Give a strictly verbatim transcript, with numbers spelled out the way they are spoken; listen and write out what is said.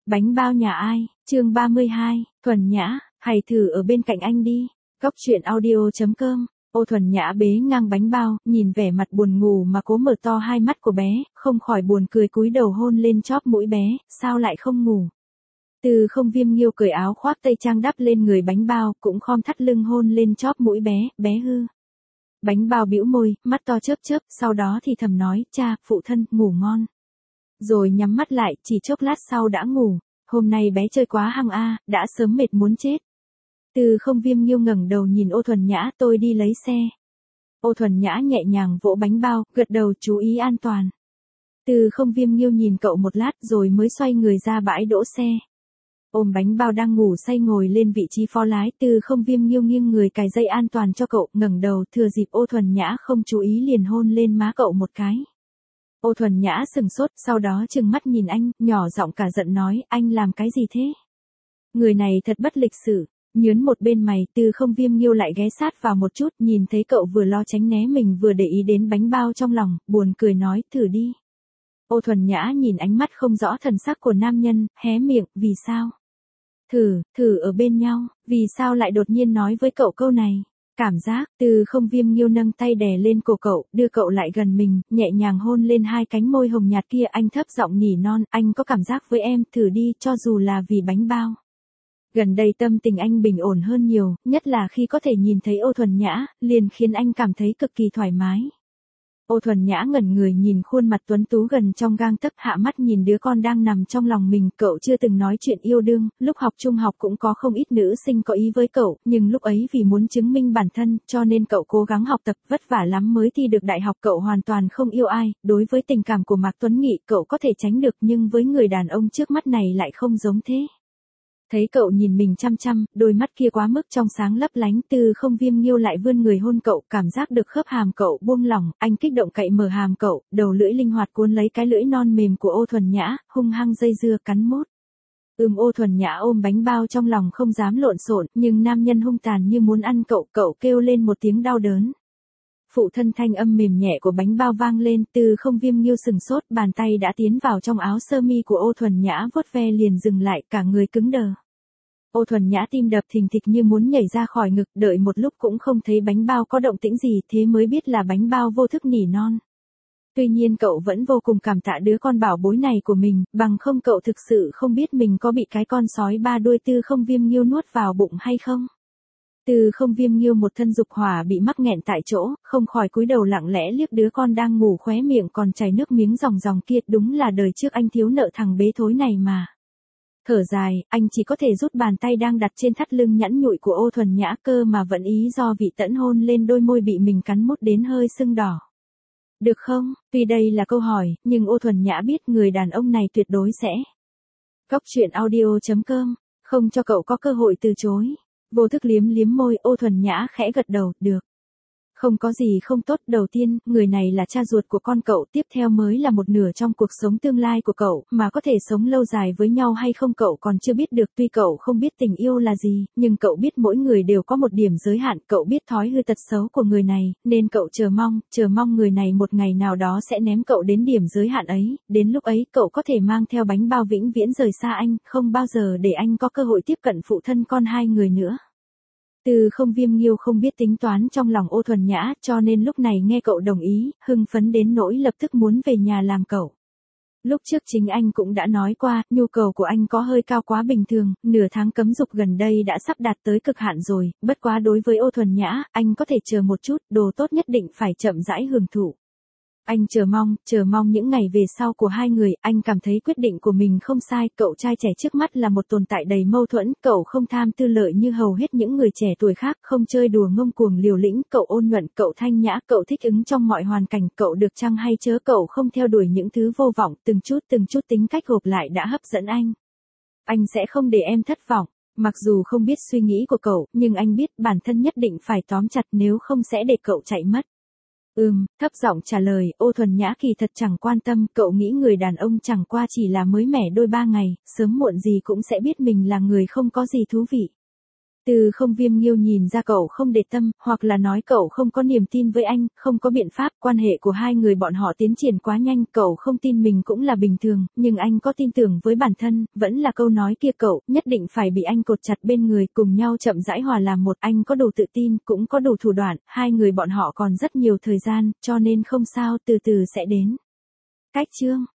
Bánh bao nhà ai, chương ba mươi hai, Thuần Nhã, hãy thử ở bên cạnh anh đi. Góc truyện audio chấm com. Ô Thuần Nhã bế ngang bánh bao, nhìn vẻ mặt buồn ngủ mà cố mở to hai mắt của bé, không khỏi buồn cười cúi đầu hôn lên chóp mũi bé, sao lại không ngủ. Từ Không Viêm Nghiêu cởi áo khoác tây trang đắp lên người bánh bao, cũng khom thắt lưng hôn lên chóp mũi bé, bé hư. Bánh bao bĩu môi, mắt to chớp chớp, sau đó thì thầm nói, cha, phụ thân, ngủ ngon. Rồi nhắm mắt lại, chỉ chốc lát sau đã ngủ. Hôm nay bé chơi quá hăng a, đã sớm mệt muốn chết. Từ Không Viêm Nghiêu ngẩng đầu nhìn Ô Thuần Nhã, tôi đi lấy xe. Ô Thuần Nhã nhẹ nhàng vỗ bánh bao, gật đầu chú ý an toàn. Từ Không Viêm Nghiêu nhìn cậu một lát rồi mới xoay người ra bãi đỗ xe. Ôm bánh bao đang ngủ say ngồi lên vị trí phó lái, Từ Không Viêm Nghiêu nghiêng người cài dây an toàn cho cậu, ngẩng đầu thừa dịp Ô Thuần Nhã không chú ý liền hôn lên má cậu một cái. Ô Thuần Nhã sừng sốt, sau đó trừng mắt nhìn anh, nhỏ giọng cả giận nói, anh làm cái gì thế? Người này thật bất lịch sự. Nhớn một bên mày, Từ Không Viêm Nghiêu lại ghé sát vào một chút, nhìn thấy cậu vừa lo tránh né mình vừa để ý đến bánh bao trong lòng, buồn cười nói, thử đi. Ô Thuần Nhã nhìn ánh mắt không rõ thần sắc của nam nhân, hé miệng, vì sao? Thử, thử ở bên nhau, vì sao lại đột nhiên nói với cậu câu này? Cảm giác, Từ Không Viêm Nghiêu nâng tay đè lên cổ cậu, đưa cậu lại gần mình, nhẹ nhàng hôn lên hai cánh môi hồng nhạt kia, anh thấp giọng nỉ non, anh có cảm giác với em, thử đi, cho dù là vì bánh bao. Gần đây tâm tình anh bình ổn hơn nhiều, nhất là khi có thể nhìn thấy Ô Thuần Nhã, liền khiến anh cảm thấy cực kỳ thoải mái. Ô Thuần Nhã ngẩn người nhìn khuôn mặt tuấn tú gần trong gang tấc, hạ mắt nhìn đứa con đang nằm trong lòng mình, cậu chưa từng nói chuyện yêu đương, lúc học trung học cũng có không ít nữ sinh có ý với cậu, nhưng lúc ấy vì muốn chứng minh bản thân, cho nên cậu cố gắng học tập, vất vả lắm mới thi được đại học, cậu hoàn toàn không yêu ai, đối với tình cảm của Mạc Tuấn Nghị, cậu có thể tránh được nhưng với người đàn ông trước mắt này lại không giống thế. Thấy cậu nhìn mình chăm chăm, đôi mắt kia quá mức trong sáng lấp lánh, Từ Không Viêm Nghiêu lại vươn người hôn cậu, cảm giác được khớp hàm cậu buông lỏng, anh kích động cậy mở hàm cậu, đầu lưỡi linh hoạt cuốn lấy cái lưỡi non mềm của Ô Thuần Nhã, hung hăng dây dưa cắn mốt. Ừm Ô Thuần Nhã ôm bánh bao trong lòng không dám lộn xộn, nhưng nam nhân hung tàn như muốn ăn cậu, cậu kêu lên một tiếng đau đớn. Phụ thân, thanh âm mềm nhẹ của bánh bao vang lên, Từ Không Viêm Nghiêu sừng sốt, bàn tay đã tiến vào trong áo sơ mi của Ô Thuần Nhã, vuốt ve liền dừng lại, cả người cứng đờ. Ô Thuần Nhã tim đập thình thịch như muốn nhảy ra khỏi ngực, đợi một lúc cũng không thấy bánh bao có động tĩnh gì, thế mới biết là bánh bao vô thức nỉ non. Tuy nhiên cậu vẫn vô cùng cảm tạ đứa con bảo bối này của mình, bằng không cậu thực sự không biết mình có bị cái con sói ba đuôi Từ Không Viêm Nghiêu nuốt vào bụng hay không. Từ Không Viêm Nghiêu một thân dục hỏa bị mắc nghẹn tại chỗ, không khỏi cúi đầu lặng lẽ liếc đứa con đang ngủ khóe miệng còn chảy nước miếng ròng ròng kia, đúng là đời trước anh thiếu nợ thằng bế thối này mà. Thở dài, anh chỉ có thể rút bàn tay đang đặt trên thắt lưng nhẵn nhụi của Ô Thuần Nhã, cơ mà vẫn ý do vị tẫn hôn lên đôi môi bị mình cắn mút đến hơi sưng đỏ. Được không? Tuy đây là câu hỏi, nhưng Ô Thuần Nhã biết người đàn ông này tuyệt đối sẽ. Góc truyện audio chấm com, không cho cậu có cơ hội từ chối. Vô thức liếm liếm môi, Ô Thuần Nhã khẽ gật đầu, được. Không có gì không tốt, đầu tiên, người này là cha ruột của con cậu, tiếp theo mới là một nửa trong cuộc sống tương lai của cậu, mà có thể sống lâu dài với nhau hay không cậu còn chưa biết được, tuy cậu không biết tình yêu là gì, nhưng cậu biết mỗi người đều có một điểm giới hạn, cậu biết thói hư tật xấu của người này, nên cậu chờ mong, chờ mong người này một ngày nào đó sẽ ném cậu đến điểm giới hạn ấy, đến lúc ấy cậu có thể mang theo bánh bao vĩnh viễn rời xa anh, không bao giờ để anh có cơ hội tiếp cận phụ thân con hai người nữa. Từ Không Viêm Nghiêu không biết tính toán trong lòng Ô Thuần Nhã, cho nên lúc này nghe cậu đồng ý, hưng phấn đến nỗi lập tức muốn về nhà làm cậu. Lúc trước chính anh cũng đã nói qua, nhu cầu của anh có hơi cao quá bình thường, nửa tháng cấm dục gần đây đã sắp đạt tới cực hạn rồi, bất quá đối với Ô Thuần Nhã, anh có thể chờ một chút, đồ tốt nhất định phải chậm rãi hưởng thụ. Anh chờ mong, chờ mong những ngày về sau của hai người, anh cảm thấy quyết định của mình không sai, cậu trai trẻ trước mắt là một tồn tại đầy mâu thuẫn, cậu không tham tư lợi như hầu hết những người trẻ tuổi khác, không chơi đùa ngông cuồng liều lĩnh, cậu ôn nhuận, cậu thanh nhã, cậu thích ứng trong mọi hoàn cảnh, cậu được chăng hay chớ, cậu không theo đuổi những thứ vô vọng, từng chút từng chút tính cách gộp lại đã hấp dẫn anh. Anh sẽ không để em thất vọng, mặc dù không biết suy nghĩ của cậu, nhưng anh biết bản thân nhất định phải tóm chặt nếu không sẽ để cậu chạy mất. Ừm, thấp giọng trả lời, Ô Thuần Nhã kỳ thật chẳng quan tâm, cậu nghĩ người đàn ông chẳng qua chỉ là mới mẻ đôi ba ngày, sớm muộn gì cũng sẽ biết mình là người không có gì thú vị. Từ không Viêm Nghiêu nhìn ra cậu không để tâm, hoặc là nói cậu không có niềm tin với anh, không có biện pháp, quan hệ của hai người bọn họ tiến triển quá nhanh, cậu không tin mình cũng là bình thường, nhưng anh có tin tưởng với bản thân, vẫn là câu nói kia cậu, nhất định phải bị anh cột chặt bên người, cùng nhau chậm rãi hòa làm một, anh có đủ tự tin, cũng có đủ thủ đoạn, hai người bọn họ còn rất nhiều thời gian, cho nên không sao, từ từ sẽ đến. Cách chương